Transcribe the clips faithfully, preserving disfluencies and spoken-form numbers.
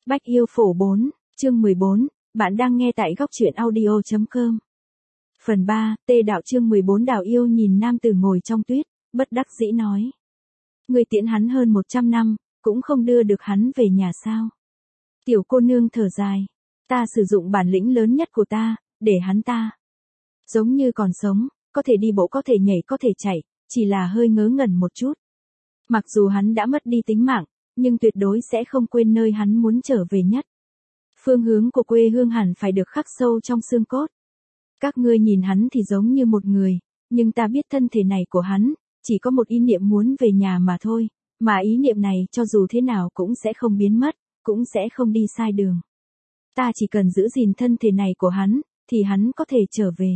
Bách Yêu Phổ bốn, chương mười bốn, bạn đang nghe tại góc truyện audio chấm com. Phần ba, Tê Đạo chương mười bốn. Đào Yêu nhìn nam tử ngồi trong tuyết, bất đắc dĩ nói. Người tiễn hắn hơn một trăm năm, cũng không đưa được hắn về nhà sao? Tiểu cô nương thở dài. Ta sử dụng bản lĩnh lớn nhất của ta, để hắn ta. Giống như còn sống, có thể đi bộ có thể nhảy có thể chạy, chỉ là hơi ngớ ngẩn một chút. Mặc dù hắn đã mất đi tính mạng, nhưng tuyệt đối sẽ không quên nơi hắn muốn trở về nhất. Phương hướng của quê hương hẳn phải được khắc sâu trong xương cốt. Các ngươi nhìn hắn thì giống như một người, nhưng ta biết thân thể này của hắn, chỉ có một ý niệm muốn về nhà mà thôi, mà ý niệm này cho dù thế nào cũng sẽ không biến mất, cũng sẽ không đi sai đường. Ta chỉ cần giữ gìn thân thể này của hắn, thì hắn có thể trở về.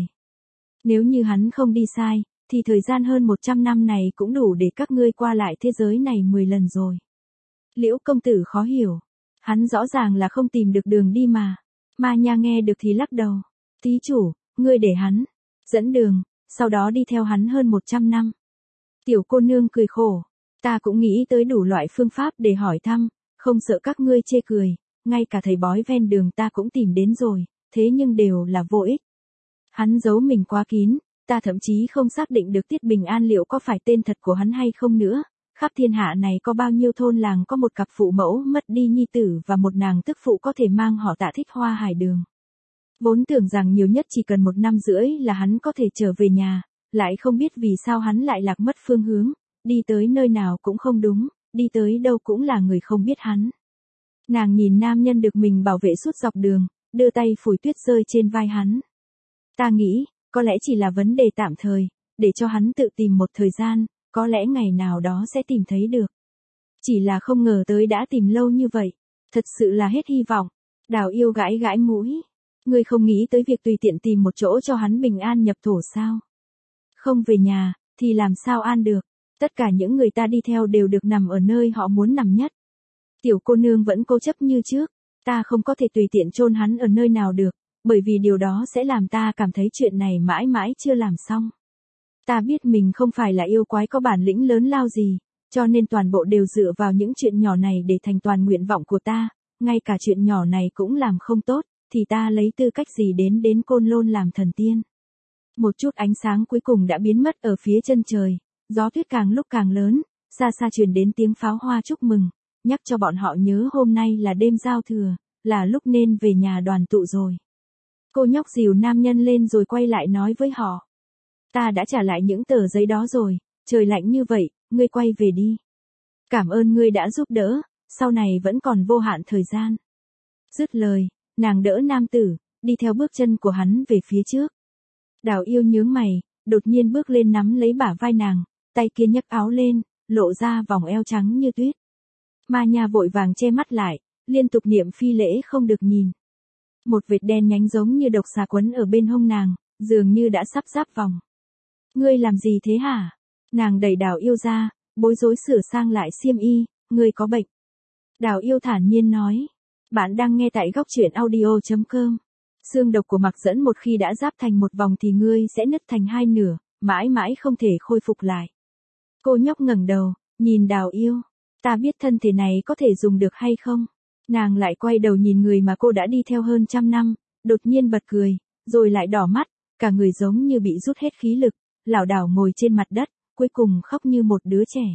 Nếu như hắn không đi sai, thì thời gian hơn một trăm năm này cũng đủ để các ngươi qua lại thế giới này mười lần rồi. Liễu công tử khó hiểu. Hắn rõ ràng là không tìm được đường đi mà. Ma Nha nghe được thì lắc đầu. Thí chủ, ngươi để hắn dẫn đường, sau đó đi theo hắn hơn một trăm năm. Tiểu cô nương cười khổ. Ta cũng nghĩ tới đủ loại phương pháp để hỏi thăm, không sợ các ngươi chê cười, ngay cả thầy bói ven đường ta cũng tìm đến rồi, thế nhưng đều là vô ích. Hắn giấu mình quá kín, ta thậm chí không xác định được Tiết Bình An liệu có phải tên thật của hắn hay không nữa. Khắp thiên hạ này có bao nhiêu thôn làng có một cặp phụ mẫu mất đi nhi tử và một nàng tức phụ có thể mang họ Tạ thích hoa hải đường. Vốn tưởng rằng nhiều nhất chỉ cần một năm rưỡi là hắn có thể trở về nhà, lại không biết vì sao hắn lại lạc mất phương hướng, đi tới nơi nào cũng không đúng, đi tới đâu cũng là người không biết hắn. Nàng nhìn nam nhân được mình bảo vệ suốt dọc đường, đưa tay phủi tuyết rơi trên vai hắn. Ta nghĩ, có lẽ chỉ là vấn đề tạm thời, để cho hắn tự tìm một thời gian. Có lẽ ngày nào đó sẽ tìm thấy được. Chỉ là không ngờ tới đã tìm lâu như vậy. Thật sự là hết hy vọng. Đào Yêu gãi gãi mũi. Ngươi không nghĩ tới việc tùy tiện tìm một chỗ cho hắn bình an nhập thổ sao? Không về nhà, thì làm sao an được? Tất cả những người ta đi theo đều được nằm ở nơi họ muốn nằm nhất. Tiểu cô nương vẫn cố chấp như trước. Ta không có thể tùy tiện chôn hắn ở nơi nào được, bởi vì điều đó sẽ làm ta cảm thấy chuyện này mãi mãi chưa làm xong. Ta biết mình không phải là yêu quái có bản lĩnh lớn lao gì, cho nên toàn bộ đều dựa vào những chuyện nhỏ này để thành toàn nguyện vọng của ta, ngay cả chuyện nhỏ này cũng làm không tốt, thì ta lấy tư cách gì đến đến Côn Lôn làm thần tiên. Một chút ánh sáng cuối cùng đã biến mất ở phía chân trời, gió tuyết càng lúc càng lớn, xa xa truyền đến tiếng pháo hoa chúc mừng, nhắc cho bọn họ nhớ hôm nay là đêm giao thừa, là lúc nên về nhà đoàn tụ rồi. Cô nhóc dìu nam nhân lên rồi quay lại nói với họ. Ta đã trả lại những tờ giấy đó rồi, trời lạnh như vậy, ngươi quay về đi. Cảm ơn ngươi đã giúp đỡ, sau này vẫn còn vô hạn thời gian. Dứt lời, nàng đỡ nam tử, đi theo bước chân của hắn về phía trước. Đào Yêu nhướng mày, đột nhiên bước lên nắm lấy bả vai nàng, tay kia nhấc áo lên, lộ ra vòng eo trắng như tuyết. Ma Nha vội vàng che mắt lại, liên tục niệm phi lễ không được nhìn. Một vệt đen nhánh giống như độc xà quấn ở bên hông nàng, dường như đã sắp giáp vòng. Ngươi làm gì thế hả? Nàng đẩy Đào Yêu ra, bối rối sửa sang lại xiêm y, ngươi có bệnh. Đào Yêu thản nhiên nói. Bạn đang nghe tại góc truyện audio chấm com. Xương độc của Mạc Dẫn một khi đã giáp thành một vòng thì ngươi sẽ nứt thành hai nửa, mãi mãi không thể khôi phục lại. Cô nhóc ngẩng đầu, nhìn Đào Yêu. Ta biết thân thể này có thể dùng được hay không? Nàng lại quay đầu nhìn người mà cô đã đi theo hơn trăm năm, đột nhiên bật cười, rồi lại đỏ mắt, cả người giống như bị rút hết khí lực. Lảo đảo ngồi trên mặt đất, cuối cùng khóc như một đứa trẻ.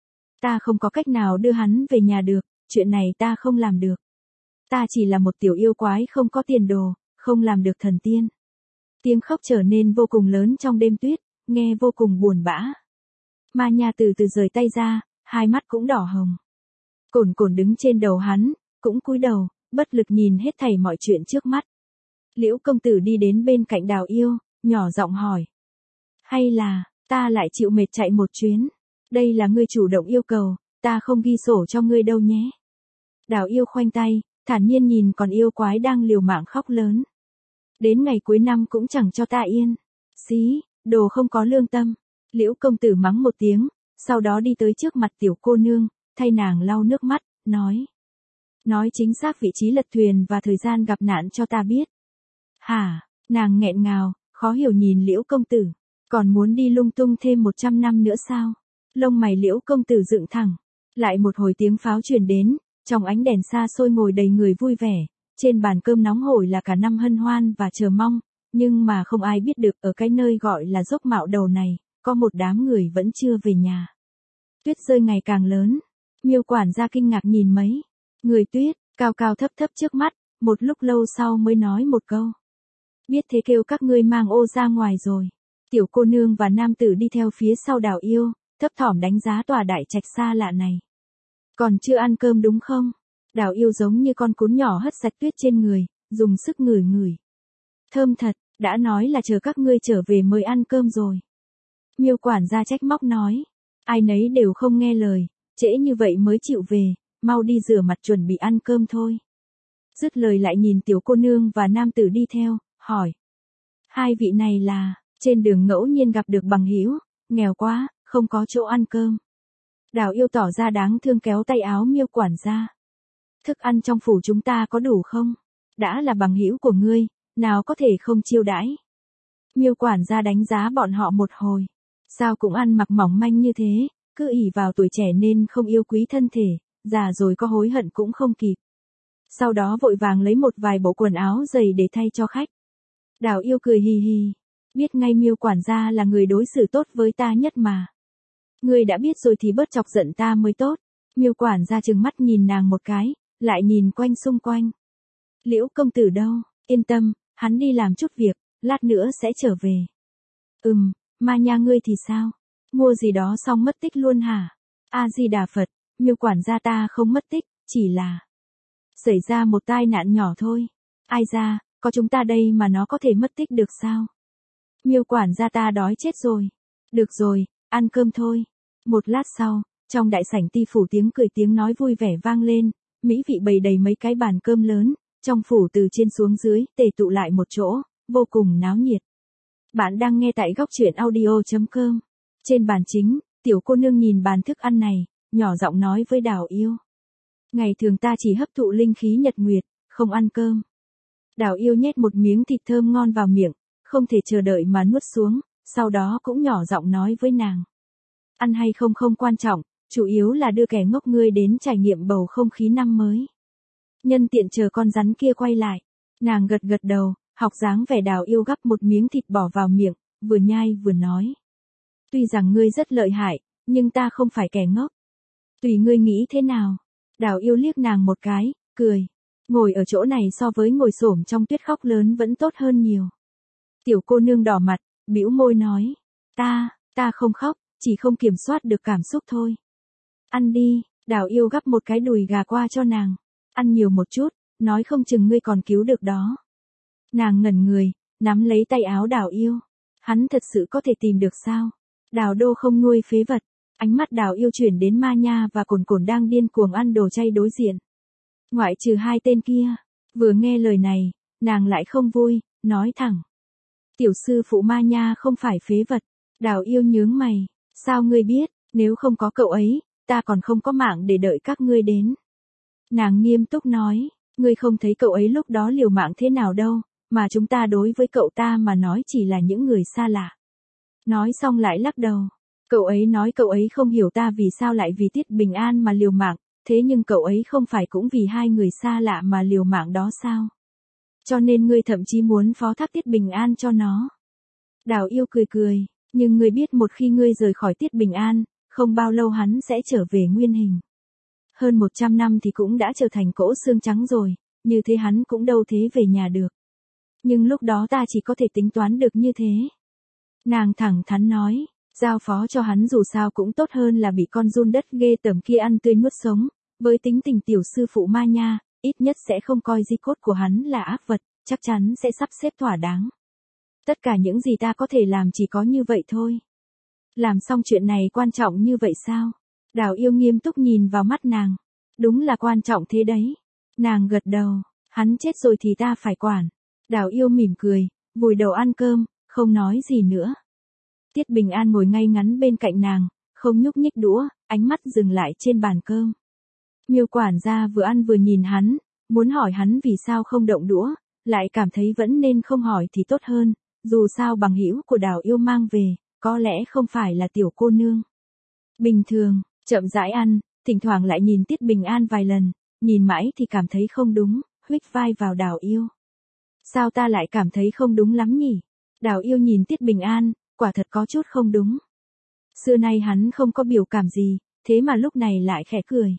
Ta không có cách nào đưa hắn về nhà được, chuyện này ta không làm được. Ta chỉ là một tiểu yêu quái không có tiền đồ, không làm được thần tiên. Tiếng khóc trở nên vô cùng lớn trong đêm tuyết, nghe vô cùng buồn bã. Ma Nha từ từ rời tay ra, hai mắt cũng đỏ hồng. Cồn Cồn đứng trên đầu hắn, cũng cúi đầu, bất lực nhìn hết thảy mọi chuyện trước mắt. Liễu công tử đi đến bên cạnh Đào Yêu, nhỏ giọng hỏi. Hay là, ta lại chịu mệt chạy một chuyến? Đây là ngươi chủ động yêu cầu, ta không ghi sổ cho ngươi đâu nhé. Đào Yêu khoanh tay, thản nhiên nhìn con yêu quái đang liều mạng khóc lớn. Đến ngày cuối năm cũng chẳng cho ta yên. Xí, đồ không có lương tâm. Liễu công tử mắng một tiếng, sau đó đi tới trước mặt tiểu cô nương, thay nàng lau nước mắt, nói. Nói chính xác vị trí lật thuyền và thời gian gặp nạn cho ta biết. Hả, nàng nghẹn ngào, khó hiểu nhìn Liễu công tử. Còn muốn đi lung tung thêm một trăm năm nữa sao? Lông mày Liễu công tử dựng thẳng. Lại một hồi tiếng pháo truyền đến, trong ánh đèn xa xôi ngồi đầy người vui vẻ, trên bàn cơm nóng hổi là cả năm hân hoan và chờ mong, nhưng mà không ai biết được ở cái nơi gọi là dốc Mạo Đầu này, có một đám người vẫn chưa về nhà. Tuyết rơi ngày càng lớn, Miêu quản gia kinh ngạc nhìn mấy người tuyết, cao cao thấp thấp trước mắt, một lúc lâu sau mới nói một câu. Biết thế kêu các ngươi mang ô ra ngoài rồi. Tiểu cô nương và nam tử đi theo phía sau Đào Yêu, thấp thỏm đánh giá tòa đại trạch xa lạ này. Còn chưa ăn cơm đúng không? Đào Yêu giống như con cún nhỏ hất sạch tuyết trên người, dùng sức ngửi ngửi. Thơm thật, đã nói là chờ các ngươi trở về mới ăn cơm rồi. Miêu quản gia trách móc nói. Ai nấy đều không nghe lời, trễ như vậy mới chịu về, mau đi rửa mặt chuẩn bị ăn cơm thôi. Dứt lời lại nhìn tiểu cô nương và nam tử đi theo, hỏi. Hai vị này là, trên đường ngẫu nhiên gặp được bằng hữu, nghèo quá, không có chỗ ăn cơm. Đào Yêu tỏ ra đáng thương kéo tay áo Miêu quản gia. Thức ăn trong phủ chúng ta có đủ không? Đã là bằng hữu của ngươi, nào có thể không chiêu đãi. Miêu quản gia đánh giá bọn họ một hồi. Sao cũng ăn mặc mỏng manh như thế, cứ ỷ vào tuổi trẻ nên không yêu quý thân thể, già rồi có hối hận cũng không kịp. Sau đó vội vàng lấy một vài bộ quần áo dày để thay cho khách. Đào Yêu cười hì hì, biết ngay Miêu quản gia là người đối xử tốt với ta nhất mà. Ngươi đã biết rồi thì bớt chọc giận ta mới tốt. Miêu quản gia trừng mắt nhìn nàng một cái, lại nhìn quanh xung quanh. Liễu công tử đâu? Yên tâm, hắn đi làm chút việc, lát nữa sẽ trở về. Ừm, Ma Nha ngươi thì sao? Mua gì đó xong mất tích luôn hả? A Di Đà Phật, Miêu quản gia ta không mất tích, chỉ là xảy ra một tai nạn nhỏ thôi. Ai ra, có chúng ta đây mà nó có thể mất tích được sao? Miêu quản gia ta đói chết rồi. Được rồi, ăn cơm thôi. Một lát sau, trong đại sảnh ti phủ tiếng cười tiếng nói vui vẻ vang lên, mỹ vị bày đầy mấy cái bàn cơm lớn, trong phủ từ trên xuống dưới tề tụ lại một chỗ, vô cùng náo nhiệt. Bạn đang nghe tại góc truyện audio chấm com. Trên bàn chính, tiểu cô nương nhìn bàn thức ăn này, nhỏ giọng nói với Đào Yêu. Ngày thường ta chỉ hấp thụ linh khí nhật nguyệt, không ăn cơm. Đào Yêu nhét một miếng thịt thơm ngon vào miệng, không thể chờ đợi mà nuốt xuống, sau đó cũng nhỏ giọng nói với nàng. Ăn hay không không quan trọng, chủ yếu là đưa kẻ ngốc ngươi đến trải nghiệm bầu không khí năm mới. Nhân tiện chờ con rắn kia quay lại, nàng gật gật đầu, học dáng vẻ Đào Yêu gắp một miếng thịt bỏ vào miệng, vừa nhai vừa nói. Tuy rằng ngươi rất lợi hại, nhưng ta không phải kẻ ngốc. Tùy ngươi nghĩ thế nào. Đào Yêu liếc nàng một cái, cười. Ngồi ở chỗ này so với ngồi xổm trong tuyết khóc lớn vẫn tốt hơn nhiều. Tiểu cô nương đỏ mặt, bĩu môi nói. Ta, ta không khóc, chỉ không kiểm soát được cảm xúc thôi. Ăn đi, Đào Yêu gắp một cái đùi gà qua cho nàng. Ăn nhiều một chút, nói không chừng ngươi còn cứu được đó. Nàng ngẩn người, nắm lấy tay áo Đào Yêu. Hắn thật sự có thể tìm được sao? Đào Đô không nuôi phế vật. Ánh mắt Đào Yêu chuyển đến Ma Nha và Cồn Cồn đang điên cuồng ăn đồ chay đối diện. Ngoại trừ hai tên kia, vừa nghe lời này, nàng lại không vui, nói thẳng. Tiểu sư phụ Ma Nha không phải phế vật. Đào Yêu nhướng mày, sao ngươi biết, nếu không có cậu ấy, ta còn không có mạng để đợi các ngươi đến. Nàng nghiêm túc nói, ngươi không thấy cậu ấy lúc đó liều mạng thế nào đâu, mà chúng ta đối với cậu ta mà nói chỉ là những người xa lạ. Nói xong lại lắc đầu. Cậu ấy nói cậu ấy không hiểu ta vì sao lại vì Tiết Bình An mà liều mạng, thế nhưng cậu ấy không phải cũng vì hai người xa lạ mà liều mạng đó sao? Cho nên ngươi thậm chí muốn phó thác Tiết Bình An cho nó. Đào Yêu cười cười, nhưng ngươi biết một khi ngươi rời khỏi Tiết Bình An, không bao lâu hắn sẽ trở về nguyên hình. Hơn một trăm năm thì cũng đã trở thành cỗ xương trắng rồi, như thế hắn cũng đâu thế về nhà được. Nhưng lúc đó ta chỉ có thể tính toán được như thế. Nàng thẳng thắn nói, giao phó cho hắn dù sao cũng tốt hơn là bị con giun đất ghê tởm kia ăn tươi nuốt sống, với tính tình tiểu sư phụ Ma Nha, ít nhất sẽ không coi di cốt của hắn là ác vật, chắc chắn sẽ sắp xếp thỏa đáng. Tất cả những gì ta có thể làm chỉ có như vậy thôi. Làm xong chuyện này quan trọng như vậy sao? Đào Yêu nghiêm túc nhìn vào mắt nàng. Đúng là quan trọng thế đấy. Nàng gật đầu, hắn chết rồi thì ta phải quản. Đào Yêu mỉm cười, vùi đầu ăn cơm, không nói gì nữa. Tiết Bình An ngồi ngay ngắn bên cạnh nàng, không nhúc nhích đũa, ánh mắt dừng lại trên bàn cơm. Miêu quản gia vừa ăn vừa nhìn hắn, muốn hỏi hắn vì sao không động đũa, lại cảm thấy vẫn nên không hỏi thì tốt hơn, dù sao bằng hữu của Đào Yêu mang về, có lẽ không phải là tiểu cô nương. Bình thường, chậm rãi ăn, thỉnh thoảng lại nhìn Tiết Bình An vài lần, nhìn mãi thì cảm thấy không đúng, huých vai vào Đào Yêu. Sao ta lại cảm thấy không đúng lắm nhỉ? Đào Yêu nhìn Tiết Bình An, quả thật có chút không đúng. Xưa nay hắn không có biểu cảm gì, thế mà lúc này lại khẽ cười.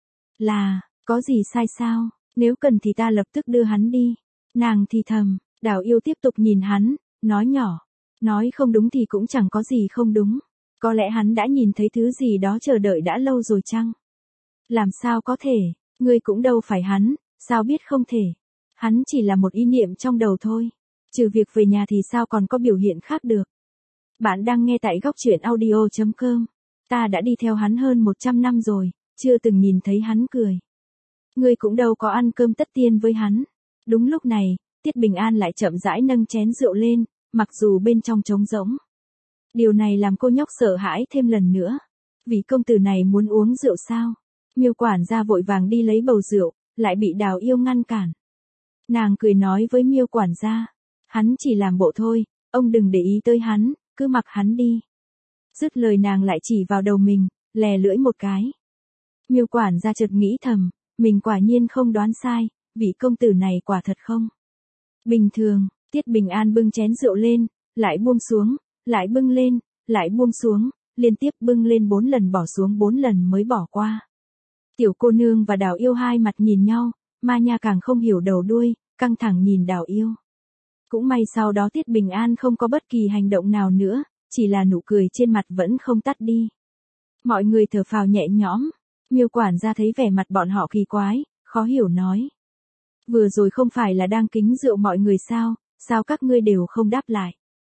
Là, có gì sai sao, nếu cần thì ta lập tức đưa hắn đi. Nàng thì thầm, Đào Yêu tiếp tục nhìn hắn, nói nhỏ. Nói không đúng thì cũng chẳng có gì không đúng. Có lẽ hắn đã nhìn thấy thứ gì đó chờ đợi đã lâu rồi chăng? Làm sao có thể, ngươi cũng đâu phải hắn, sao biết không thể. Hắn chỉ là một ý niệm trong đầu thôi. Trừ việc về nhà thì sao còn có biểu hiện khác được. Bạn đang nghe tại góc truyện audio chấm com. Ta đã đi theo hắn hơn một trăm năm rồi, chưa từng nhìn thấy hắn cười. Ngươi cũng đâu có ăn cơm tất niên với hắn. Đúng lúc này, Tiết Bình An lại chậm rãi nâng chén rượu lên, mặc dù bên trong trống rỗng. Điều này làm cô nhóc sợ hãi thêm lần nữa. Vì công tử này muốn uống rượu sao? Miêu quản gia vội vàng đi lấy bầu rượu, lại bị Đào Yêu ngăn cản. Nàng cười nói với Miêu quản gia, hắn chỉ làm bộ thôi, ông đừng để ý tới hắn, cứ mặc hắn đi. Dứt lời nàng lại chỉ vào đầu mình, lè lưỡi một cái. Miêu quản gia chợt nghĩ thầm, mình quả nhiên không đoán sai, vị công tử này quả thật không bình thường. Tiết Bình An bưng chén rượu lên, lại buông xuống, lại bưng lên, lại buông xuống, liên tiếp bưng lên bốn lần bỏ xuống bốn lần mới bỏ qua. Tiểu cô nương và Đào Yêu hai mặt nhìn nhau, Ma Nha càng không hiểu đầu đuôi, căng thẳng nhìn Đào Yêu. Cũng may sau đó Tiết Bình An không có bất kỳ hành động nào nữa, chỉ là nụ cười trên mặt vẫn không tắt đi. Mọi người thở phào nhẹ nhõm, Miêu quản gia thấy vẻ mặt bọn họ kỳ quái, khó hiểu nói. Vừa rồi không phải là đang kính rượu mọi người sao, sao các ngươi đều không đáp lại.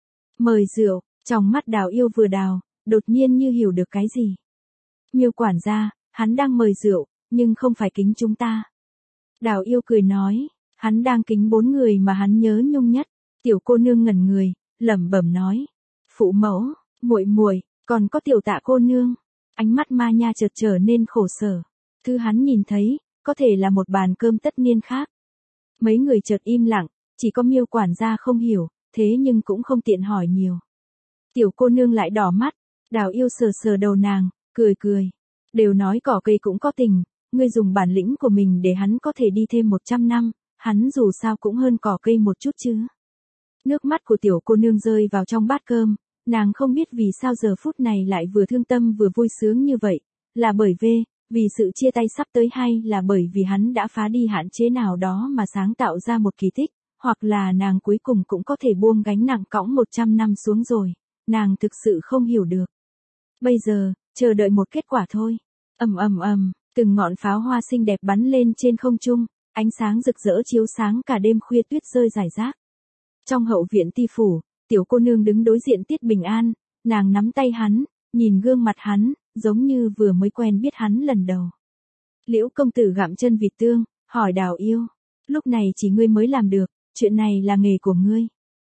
Mời rượu, trong mắt Đào Yêu vừa đào, đột nhiên như hiểu được cái gì. Miêu quản gia, hắn đang mời rượu, nhưng không phải kính chúng ta. Đào Yêu cười nói, hắn đang kính bốn người mà hắn nhớ nhung nhất. Tiểu cô nương ngẩn người, lẩm bẩm nói, phụ mẫu, muội muội, còn có tiểu Tạ cô nương. Ánh mắt Ma Nha chợt trở nên khổ sở. Thứ hắn nhìn thấy, có thể là một bàn cơm tất niên khác. Mấy người chợt im lặng, chỉ có Miêu quản gia không hiểu, thế nhưng cũng không tiện hỏi nhiều. Tiểu cô nương lại đỏ mắt, Đào Yêu sờ sờ đầu nàng, cười cười. Đều nói cỏ cây cũng có tình, ngươi dùng bản lĩnh của mình để hắn có thể đi thêm một trăm năm, hắn dù sao cũng hơn cỏ cây một chút chứ. Nước mắt của tiểu cô nương rơi vào trong bát cơm, nàng không biết vì sao giờ phút này lại vừa thương tâm vừa vui sướng như vậy, là bởi vì, vì sự chia tay sắp tới hay là bởi vì hắn đã phá đi hạn chế nào đó mà sáng tạo ra một kỳ tích, hoặc là nàng cuối cùng cũng có thể buông gánh nặng cõng một trăm năm xuống rồi, nàng thực sự không hiểu được. Bây giờ, chờ đợi một kết quả thôi. Ầm ầm ầm, từng ngọn pháo hoa xinh đẹp bắn lên trên không trung, ánh sáng rực rỡ chiếu sáng cả đêm khuya tuyết rơi rải rác. Trong hậu viện Ti phủ, tiểu cô nương đứng đối diện Tiết Bình An, nàng nắm tay hắn, nhìn gương mặt hắn, giống như vừa mới quen biết hắn lần đầu. Liễu công tử gặm chân vịt tương, hỏi Đào Yêu, lúc này chỉ ngươi mới làm được, chuyện này là nghề của ngươi.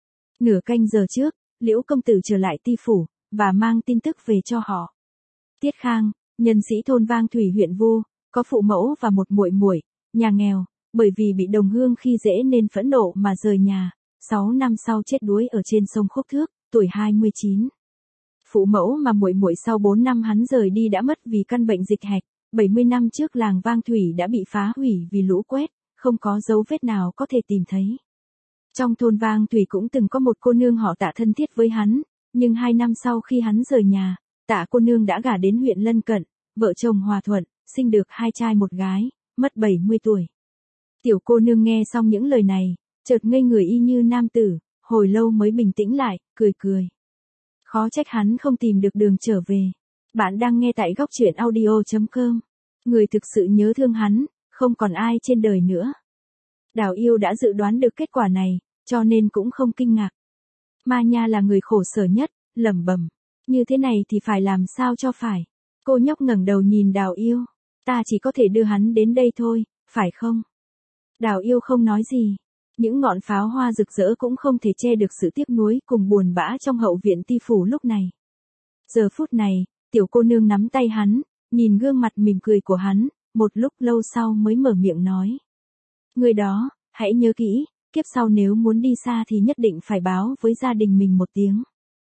Nửa canh giờ trước, Liễu công tử trở lại Ti phủ, và mang tin tức về cho họ. Tiết Khang, nhân sĩ thôn Vang Thủy huyện Vu, có phụ mẫu và một muội muội, nhà nghèo, bởi vì bị đồng hương khi dễ nên phẫn nộ mà rời nhà, sáu năm sau chết đuối ở trên sông Khúc Thước, tuổi hai mươi chín. Phụ mẫu mà muội muội sau bốn năm hắn rời đi đã mất vì căn bệnh dịch hạch, bảy mươi năm trước làng Vang Thủy đã bị phá hủy vì lũ quét, không có dấu vết nào có thể tìm thấy. Trong thôn Vang Thủy cũng từng có một cô nương họ Tạ thân thiết với hắn, nhưng hai năm sau khi hắn rời nhà, Tạ cô nương đã gả đến huyện lân cận, vợ chồng hòa thuận, sinh được hai trai một gái, mất bảy mươi tuổi. Tiểu cô nương nghe xong những lời này, chợt ngây người y như nam tử, hồi lâu mới bình tĩnh lại, cười cười. Khó trách hắn không tìm được đường trở về. Bạn đang nghe tại góc truyện audio chấm com. Người thực sự nhớ thương hắn, không còn ai trên đời nữa. Đào Yêu đã dự đoán được kết quả này, cho nên cũng không kinh ngạc. Ma Nha là người khổ sở nhất, lẩm bẩm. Như thế này thì phải làm sao cho phải. Cô nhóc ngẩng đầu nhìn Đào Yêu. Ta chỉ có thể đưa hắn đến đây thôi, phải không? Đào Yêu không nói gì. Những ngọn pháo hoa rực rỡ cũng không thể che được sự tiếc nuối cùng buồn bã trong hậu viện Ti phủ lúc này. Giờ phút này, tiểu cô nương nắm tay hắn, nhìn gương mặt mỉm cười của hắn, một lúc lâu sau mới mở miệng nói. Người đó, hãy nhớ kỹ, kiếp sau nếu muốn đi xa thì nhất định phải báo với gia đình mình một tiếng.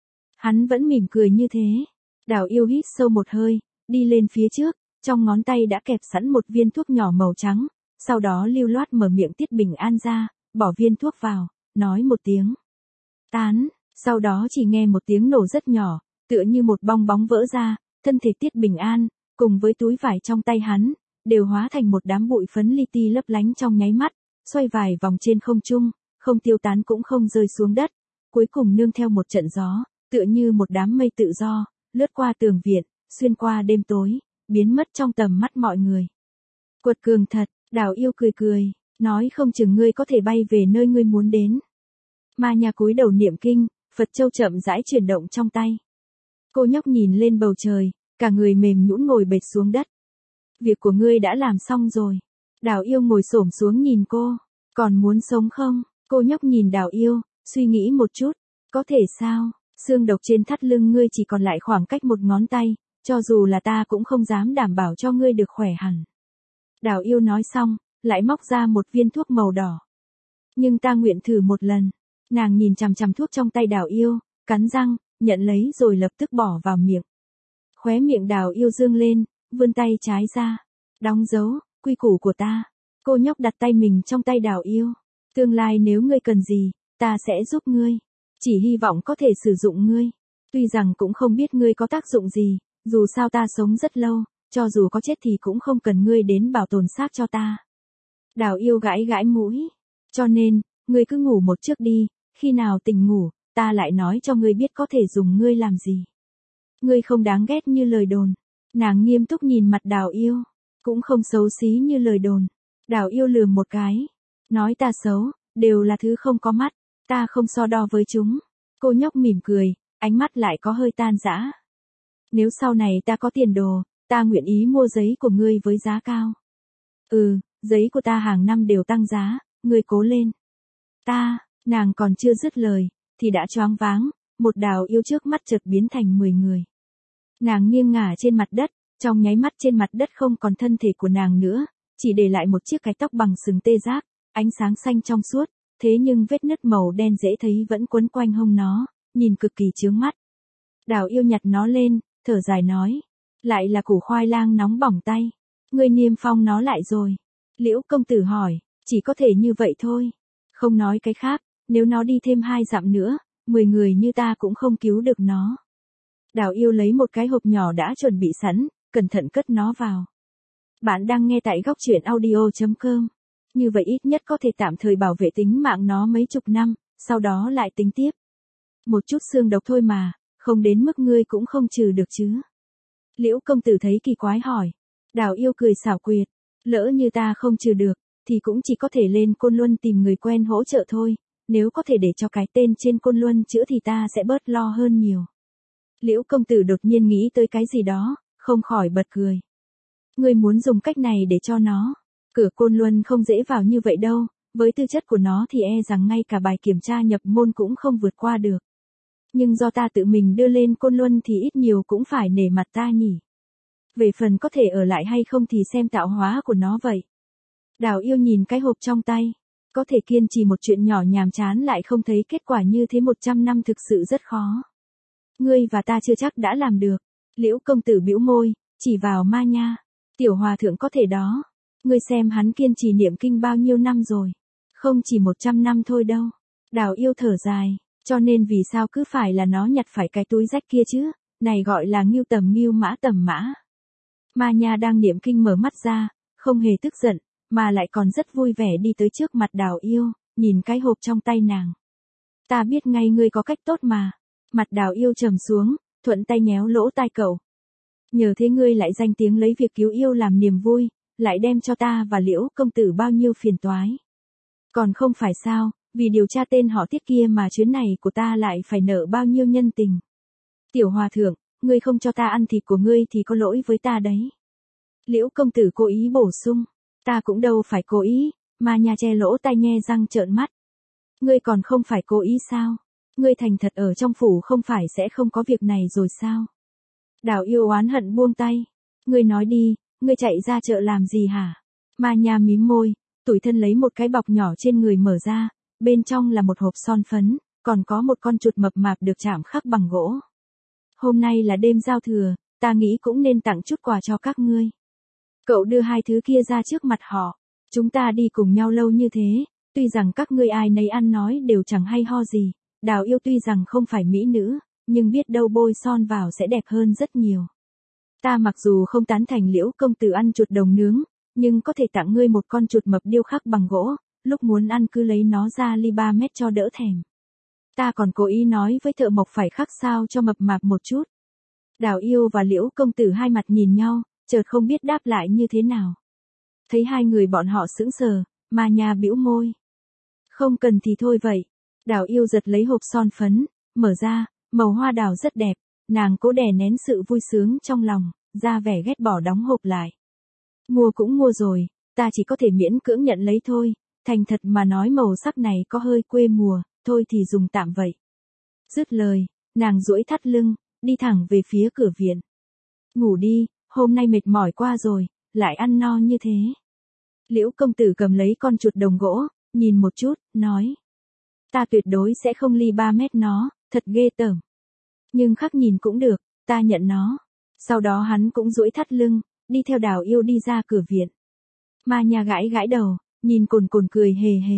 Hắn vẫn mỉm cười như thế. Đào Yêu hít sâu một hơi, đi lên phía trước, trong ngón tay đã kẹp sẵn một viên thuốc nhỏ màu trắng, sau đó lưu loát mở miệng Tiết Bình An ra, bỏ viên thuốc vào, nói một tiếng. Tán, sau đó chỉ nghe một tiếng nổ rất nhỏ, tựa như một bong bóng vỡ ra, thân thể Tiết Bình An, cùng với túi vải trong tay hắn, đều hóa thành một đám bụi phấn li ti lấp lánh trong nháy mắt, xoay vài vòng trên không trung, không tiêu tán cũng không rơi xuống đất, cuối cùng nương theo một trận gió, tựa như một đám mây tự do, lướt qua tường viện, xuyên qua đêm tối, biến mất trong tầm mắt mọi người. Quật cường thật, Đào Yêu cười cười, nói không chừng ngươi có thể bay về nơi ngươi muốn đến. Ma Nha cúi đầu niệm kinh, Phật châu chậm rãi chuyển động trong tay. Cô nhóc nhìn lên bầu trời, cả người mềm nhũn ngồi bệt xuống đất. Việc của ngươi đã làm xong rồi. Đào Yêu ngồi xổm xuống nhìn cô, còn muốn sống không? Cô nhóc nhìn Đào Yêu, suy nghĩ một chút, có thể sao? Xương độc trên thắt lưng ngươi chỉ còn lại khoảng cách một ngón tay, cho dù là ta cũng không dám đảm bảo cho ngươi được khỏe hẳn. Đào Yêu nói xong, lại móc ra một viên thuốc màu đỏ. Nhưng ta nguyện thử một lần. Nàng nhìn chằm chằm thuốc trong tay Đào Yêu, cắn răng, nhận lấy rồi lập tức bỏ vào miệng. Khóe miệng Đào Yêu dương lên, vươn tay trái ra. Đóng dấu, quy củ của ta. Cô nhóc đặt tay mình trong tay Đào Yêu. Tương lai nếu ngươi cần gì, ta sẽ giúp ngươi. Chỉ hy vọng có thể sử dụng ngươi. Tuy rằng cũng không biết ngươi có tác dụng gì, dù sao ta sống rất lâu, cho dù có chết thì cũng không cần ngươi đến bảo tồn xác cho ta. Đào Yêu gãi gãi mũi. Cho nên, ngươi cứ ngủ một trước đi, khi nào tỉnh ngủ, ta lại nói cho ngươi biết có thể dùng ngươi làm gì. Ngươi không đáng ghét như lời đồn. Nàng nghiêm túc nhìn mặt Đào Yêu, cũng không xấu xí như lời đồn. Đào Yêu lườm một cái, nói ta xấu, đều là thứ không có mắt, ta không so đo với chúng. Cô nhóc mỉm cười, ánh mắt lại có hơi tan rã. Nếu sau này ta có tiền đồ, ta nguyện ý mua giấy của ngươi với giá cao. Ừ, giấy của ta hàng năm đều tăng giá, ngươi cố lên. Ta, nàng còn chưa dứt lời, thì đã choáng váng, một Đào Yêu trước mắt chợt biến thành mười người. Nàng nghiêng ngả trên mặt đất, trong nháy mắt trên mặt đất không còn thân thể của nàng nữa, chỉ để lại một chiếc cái tóc bằng sừng tê giác, ánh sáng xanh trong suốt, thế nhưng vết nứt màu đen dễ thấy vẫn quấn quanh hông nó, nhìn cực kỳ chướng mắt. Đào Yêu nhặt nó lên, thở dài nói, lại là củ khoai lang nóng bỏng tay, ngươi niêm phong nó lại rồi. Liễu công tử hỏi, chỉ có thể như vậy thôi, không nói cái khác, nếu nó đi thêm hai dặm nữa, mười người như ta cũng không cứu được nó. Đào Yêu lấy một cái hộp nhỏ đã chuẩn bị sẵn, cẩn thận cất nó vào. Bạn đang nghe tại góc truyện audio chấm com. Như vậy ít nhất có thể tạm thời bảo vệ tính mạng nó mấy chục năm, sau đó lại tính tiếp. Một chút xương độc thôi mà, không đến mức ngươi cũng không trừ được chứ. Liễu công tử thấy kỳ quái hỏi. Đào Yêu cười xảo quyệt, lỡ như ta không trừ được, thì cũng chỉ có thể lên Côn Luân tìm người quen hỗ trợ thôi, nếu có thể để cho cái tên trên Côn Luân chữa thì ta sẽ bớt lo hơn nhiều. Liễu công tử đột nhiên nghĩ tới cái gì đó, không khỏi bật cười. Ngươi muốn dùng cách này để cho nó. Cửa Côn Luân không dễ vào như vậy đâu, với tư chất của nó thì e rằng ngay cả bài kiểm tra nhập môn cũng không vượt qua được. Nhưng do ta tự mình đưa lên Côn Luân thì ít nhiều cũng phải nể mặt ta nhỉ. Về phần có thể ở lại hay không thì xem tạo hóa của nó vậy. Đào Yêu nhìn cái hộp trong tay. Có thể kiên trì một chuyện nhỏ nhàm chán lại không thấy kết quả như thế một trăm năm thực sự rất khó. Ngươi và ta chưa chắc đã làm được. Liễu công tử bĩu môi, chỉ vào Ma Nha. Tiểu hòa thượng có thể đó. Ngươi xem hắn kiên trì niệm kinh bao nhiêu năm rồi. Không chỉ một trăm năm thôi đâu. Đào Yêu thở dài, cho nên vì sao cứ phải là nó nhặt phải cái túi rách kia chứ, này gọi là ngưu tầm ngưu mã tầm mã. Ma Nha đang niệm kinh mở mắt ra, không hề tức giận, mà lại còn rất vui vẻ đi tới trước mặt Đào Yêu, nhìn cái hộp trong tay nàng. Ta biết ngay ngươi có cách tốt mà. Mặt Đào Yêu trầm xuống, thuận tay nhéo lỗ tai cậu. Nhờ thế ngươi lại danh tiếng lấy việc cứu yêu làm niềm vui, lại đem cho ta và Liễu công tử bao nhiêu phiền toái. Còn không phải sao, vì điều tra tên họ Tiết kia mà chuyến này của ta lại phải nợ bao nhiêu nhân tình. Tiểu hòa thượng, ngươi không cho ta ăn thịt của ngươi thì có lỗi với ta đấy. Liễu công tử cố ý bổ sung, ta cũng đâu phải cố ý, mà nhà che lỗ tai nghe răng trợn mắt. Ngươi còn không phải cố ý sao? Ngươi thành thật ở trong phủ không phải sẽ không có việc này rồi sao? Đào Yêu oán hận buông tay. Ngươi nói đi, ngươi chạy ra chợ làm gì hả? Ma Nha mím môi, tủi thân lấy một cái bọc nhỏ trên người mở ra, bên trong là một hộp son phấn, còn có một con chuột mập mạp được chạm khắc bằng gỗ. Hôm nay là đêm giao thừa, ta nghĩ cũng nên tặng chút quà cho các ngươi. Cậu đưa hai thứ kia ra trước mặt họ. Chúng ta đi cùng nhau lâu như thế, tuy rằng các ngươi ai nấy ăn nói đều chẳng hay ho gì, Đào Yêu tuy rằng không phải mỹ nữ, nhưng biết đâu bôi son vào sẽ đẹp hơn rất nhiều. Ta mặc dù không tán thành Liễu công tử ăn chuột đồng nướng, nhưng có thể tặng ngươi một con chuột mập điêu khắc bằng gỗ, lúc muốn ăn cứ lấy nó ra ly ba mét cho đỡ thèm. Ta còn cố ý nói với thợ mộc phải khắc sao cho mập mạp một chút. Đào Yêu và Liễu công tử hai mặt nhìn nhau, chợt không biết đáp lại như thế nào. Thấy hai người bọn họ sững sờ, Ma Nha bĩu môi. Không cần thì thôi vậy. Đào Yêu giật lấy hộp son phấn, mở ra, màu hoa đào rất đẹp, nàng cố đè nén sự vui sướng trong lòng, ra vẻ ghét bỏ đóng hộp lại. Mua cũng mua rồi, ta chỉ có thể miễn cưỡng nhận lấy thôi, thành thật mà nói màu sắc này có hơi quê mùa, thôi thì dùng tạm vậy. Dứt lời, nàng duỗi thắt lưng, đi thẳng về phía cửa viện. Ngủ đi, hôm nay mệt mỏi qua rồi, lại ăn no như thế. Liễu công tử cầm lấy con chuột đồng gỗ, nhìn một chút, nói. Ta tuyệt đối sẽ không ly ba mét nó, thật ghê tởm. Nhưng khắc nhìn cũng được, ta nhận nó. Sau đó hắn cũng duỗi thắt lưng, đi theo Đào Yêu đi ra cửa viện. Ma Nha gãi gãi đầu, nhìn cồn cồn cười hề hề.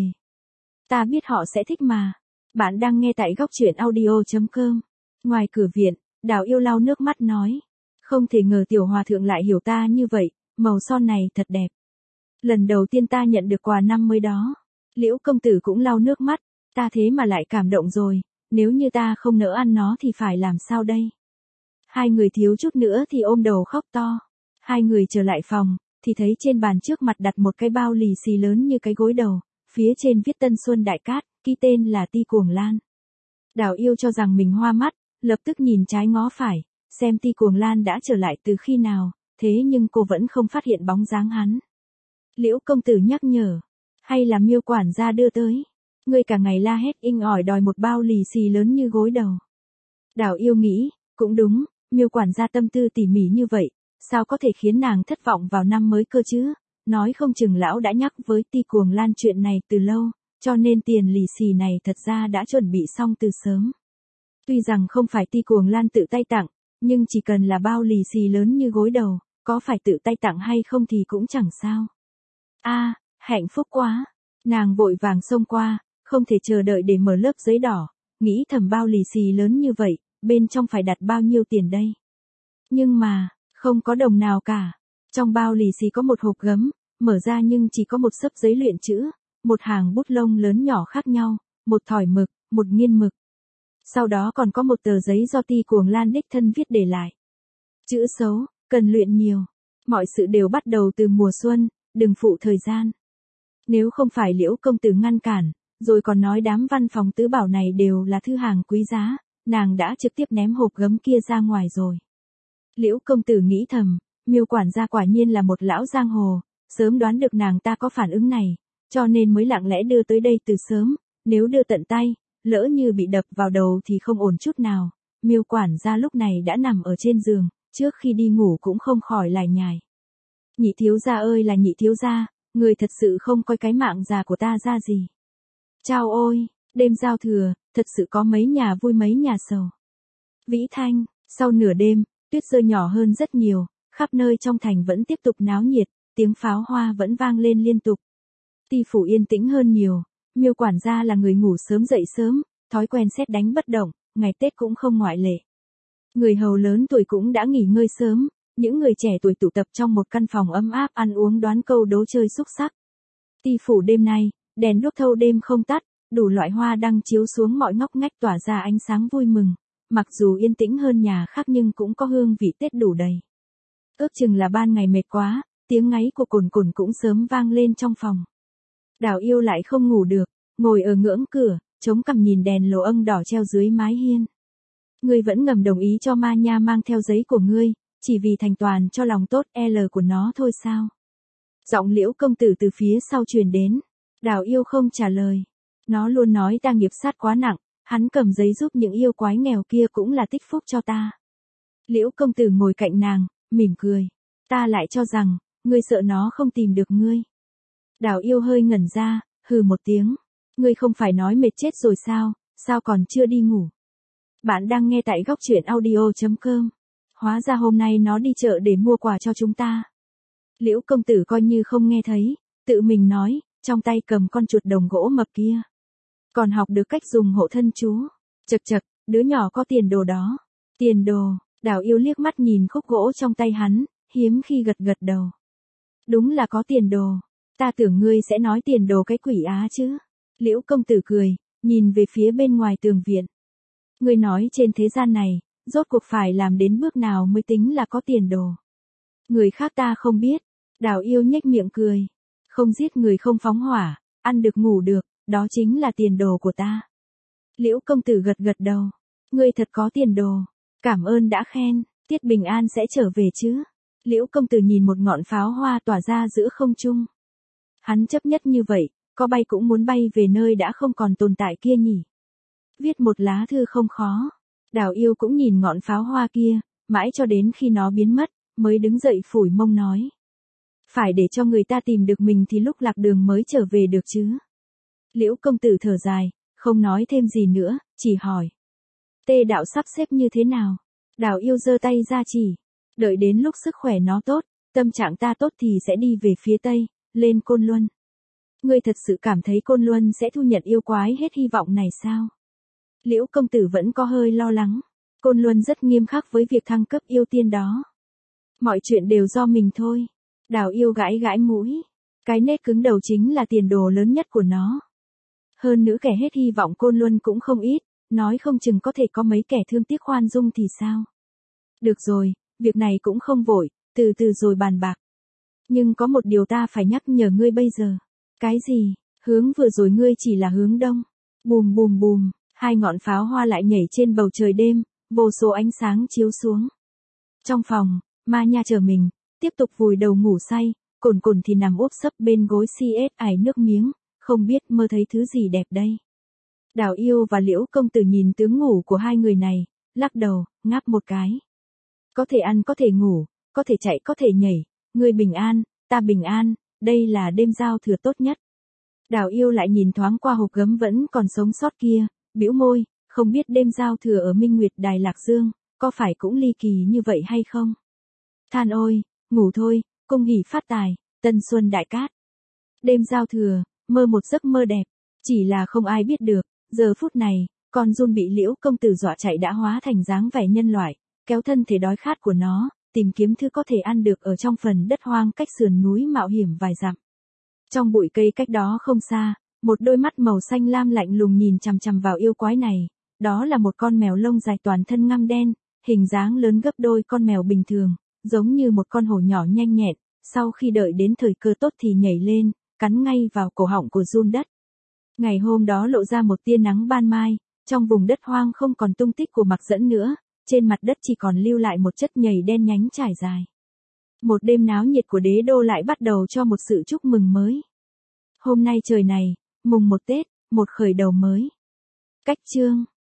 Ta biết họ sẽ thích mà. Bạn đang nghe tại góc truyện audio chấm com. Ngoài cửa viện, Đào Yêu lau nước mắt nói. Không thể ngờ tiểu hòa thượng lại hiểu ta như vậy, màu son này thật đẹp. Lần đầu tiên ta nhận được quà năm mới đó. Liễu công tử cũng lau nước mắt, ta thế mà lại cảm động rồi, nếu như ta không nỡ ăn nó thì phải làm sao đây? Hai người thiếu chút nữa thì ôm đầu khóc to. Hai người trở lại phòng, thì thấy trên bàn trước mặt đặt một cái bao lì xì lớn như cái gối đầu, phía trên viết Tân Xuân Đại Cát, ký tên là Ti Cuồng Lan. Đào Yêu cho rằng mình hoa mắt, lập tức nhìn trái ngó phải, xem Ti Cuồng Lan đã trở lại từ khi nào, thế nhưng cô vẫn không phát hiện bóng dáng hắn. Liễu công tử nhắc nhở, hay là Miêu quản gia đưa tới? Ngươi cả ngày la hét inh ỏi đòi một bao lì xì lớn như gối đầu. Đào Yêu nghĩ, cũng đúng, Miêu quản gia tâm tư tỉ mỉ như vậy, sao có thể khiến nàng thất vọng vào năm mới cơ chứ? Nói không chừng lão đã nhắc với Ti Cuồng Lan chuyện này từ lâu, cho nên tiền lì xì này thật ra đã chuẩn bị xong từ sớm. Tuy rằng không phải Ti Cuồng Lan tự tay tặng, nhưng chỉ cần là bao lì xì lớn như gối đầu, có phải tự tay tặng hay không thì cũng chẳng sao. A, à, hạnh phúc quá. Nàng vội vàng xông qua, không thể chờ đợi để mở lớp giấy đỏ, nghĩ thầm bao lì xì lớn như vậy, bên trong phải đặt bao nhiêu tiền đây. Nhưng mà, không có đồng nào cả. Trong bao lì xì có một hộp gấm, mở ra nhưng chỉ có một xấp giấy luyện chữ, một hàng bút lông lớn nhỏ khác nhau, một thỏi mực, một nghiên mực. Sau đó còn có một tờ giấy do Ti Cuồng Lan đích thân viết để lại. Chữ xấu, cần luyện nhiều. Mọi sự đều bắt đầu từ mùa xuân, đừng phụ thời gian. Nếu không phải Liễu công tử ngăn cản, rồi còn nói đám văn phòng tứ bảo này đều là thư hàng quý giá, nàng đã trực tiếp ném hộp gấm kia ra ngoài rồi. Liễu công tử nghĩ thầm, Miêu quản gia quả nhiên là một lão giang hồ, sớm đoán được nàng ta có phản ứng này, cho nên mới lặng lẽ đưa tới đây từ sớm, nếu đưa tận tay, lỡ như bị đập vào đầu thì không ổn chút nào. Miêu quản gia lúc này đã nằm ở trên giường, trước khi đi ngủ cũng không khỏi lải nhải. Nhị thiếu gia ơi là nhị thiếu gia, người thật sự không coi cái mạng già của ta ra gì. Chao ôi, đêm giao thừa, thật sự có mấy nhà vui mấy nhà sầu. Vĩ Thanh, sau nửa đêm, tuyết rơi nhỏ hơn rất nhiều, khắp nơi trong thành vẫn tiếp tục náo nhiệt, tiếng pháo hoa vẫn vang lên liên tục. Ti phủ yên tĩnh hơn nhiều, Miêu quản gia là người ngủ sớm dậy sớm, thói quen sét đánh bất động, ngày Tết cũng không ngoại lệ. Người hầu lớn tuổi cũng đã nghỉ ngơi sớm, những người trẻ tuổi tụ tập trong một căn phòng ấm áp ăn uống đoán câu đố chơi xúc xắc. Ti phủ đêm nay, đèn đuốc thâu đêm không tắt, đủ loại hoa đăng chiếu xuống mọi ngóc ngách tỏa ra ánh sáng vui mừng, mặc dù yên tĩnh hơn nhà khác nhưng cũng có hương vị Tết đủ đầy. Ước chừng là ban ngày mệt quá, tiếng ngáy của cồn cồn cũng sớm vang lên trong phòng. Đào Yêu lại không ngủ được, ngồi ở ngưỡng cửa, chống cằm nhìn đèn lồ âng đỏ treo dưới mái hiên. Ngươi vẫn ngầm đồng ý cho Ma Nha mang theo giấy của ngươi, chỉ vì thành toàn cho lòng tốt L của nó thôi sao? Giọng Liễu công tử từ phía sau truyền đến. Đào Yêu không trả lời. Nó luôn nói ta nghiệp sát quá nặng, hắn cầm giấy giúp những yêu quái nghèo kia cũng là tích phúc cho ta. Liễu công tử ngồi cạnh nàng, mỉm cười. Ta lại cho rằng, ngươi sợ nó không tìm được ngươi. Đào Yêu hơi ngẩn ra, hừ một tiếng. Ngươi không phải nói mệt chết rồi sao, sao còn chưa đi ngủ? Bạn đang nghe tại góc truyện audio chấm com. Hóa ra hôm nay nó đi chợ để mua quà cho chúng ta. Liễu công tử coi như không nghe thấy, tự mình nói, trong tay cầm con chuột đồng gỗ mập kia. Còn học được cách dùng hộ thân chú. Chật chật, đứa nhỏ có tiền đồ đó. Tiền đồ, Đào Yêu liếc mắt nhìn khúc gỗ trong tay hắn, hiếm khi gật gật đầu. Đúng là có tiền đồ. Ta tưởng ngươi sẽ nói tiền đồ cái quỷ á chứ. Liễu công tử cười, nhìn về phía bên ngoài tường viện. Ngươi nói trên thế gian này, rốt cuộc phải làm đến bước nào mới tính là có tiền đồ. Người khác ta không biết. Đào Yêu nhếch miệng cười. Không giết người không phóng hỏa, ăn được ngủ được, đó chính là tiền đồ của ta. Liễu công tử gật gật đầu. Ngươi thật có tiền đồ. Cảm ơn đã khen, Tiết Bình An sẽ trở về chứ. Liễu công tử nhìn một ngọn pháo hoa tỏa ra giữa không trung. Hắn chấp nhất như vậy, có bay cũng muốn bay về nơi đã không còn tồn tại kia nhỉ. Viết một lá thư không khó. Đào Yêu cũng nhìn ngọn pháo hoa kia, mãi cho đến khi nó biến mất, mới đứng dậy phủi mông nói. Phải để cho người ta tìm được mình thì lúc lạc đường mới trở về được chứ. Liễu công tử thở dài, không nói thêm gì nữa, chỉ hỏi. Tê đạo sắp xếp như thế nào? Đào Yêu giơ tay ra chỉ. Đợi đến lúc sức khỏe nó tốt, tâm trạng ta tốt thì sẽ đi về phía Tây, lên Côn Luân. Ngươi thật sự cảm thấy Côn Luân sẽ thu nhận yêu quái hết hy vọng này sao? Liễu công tử vẫn có hơi lo lắng. Côn Luân rất nghiêm khắc với việc thăng cấp yêu tiên đó. Mọi chuyện đều do mình thôi. Đào Yêu gãi gãi mũi. Cái nết cứng đầu chính là tiền đồ lớn nhất của nó. Hơn nữa kẻ hết hy vọng Côn Luân cũng không ít, nói không chừng có thể có mấy kẻ thương tiếc khoan dung thì sao? Được rồi, việc này cũng không vội, từ từ rồi bàn bạc. Nhưng có một điều ta phải nhắc nhở ngươi bây giờ. Cái gì? Hướng vừa rồi ngươi chỉ là hướng đông. Bùm bùm bùm, hai ngọn pháo hoa lại nhảy trên bầu trời đêm, vô số ánh sáng chiếu xuống. Trong phòng, Ma Nha chờ mình, tiếp tục vùi đầu ngủ say, Cồn Cồn thì nằm úp sấp bên gối xê ét ải nước miếng, không biết mơ thấy thứ gì đẹp đây. Đào Yêu và Liễu công tử nhìn tướng ngủ của hai người này, lắc đầu, ngáp một cái. Có thể ăn có thể ngủ, có thể chạy có thể nhảy, ngươi bình an, ta bình an, đây là đêm giao thừa tốt nhất. Đào Yêu lại nhìn thoáng qua hộp gấm vẫn còn sống sót kia, bĩu môi, không biết đêm giao thừa ở Minh Nguyệt Đài Lạc Dương, có phải cũng ly kỳ như vậy hay không? Than ôi, ngủ thôi, cung hỉ phát tài, tân xuân đại cát. Đêm giao thừa, mơ một giấc mơ đẹp, chỉ là không ai biết được, giờ phút này, con giun bị Liễu công tử dọa chạy đã hóa thành dáng vẻ nhân loại, kéo thân thể đói khát của nó, tìm kiếm thứ có thể ăn được ở trong phần đất hoang cách sườn núi mạo hiểm vài dặm. Trong bụi cây cách đó không xa, một đôi mắt màu xanh lam lạnh lùng nhìn chằm chằm vào yêu quái này, đó là một con mèo lông dài toàn thân ngăm đen, hình dáng lớn gấp đôi con mèo bình thường, giống như một con hổ nhỏ nhanh nhẹn, sau khi đợi đến thời cơ tốt thì nhảy lên, cắn ngay vào cổ họng của giun đất. Ngày hôm đó lộ ra một tia nắng ban mai, trong vùng đất hoang không còn tung tích của Mặc Dẫn nữa, trên mặt đất chỉ còn lưu lại một chất nhầy đen nhánh trải dài. Một đêm náo nhiệt của đế đô lại bắt đầu cho một sự chúc mừng mới. Hôm nay trời này, mùng một Tết, một khởi đầu mới. Cách chương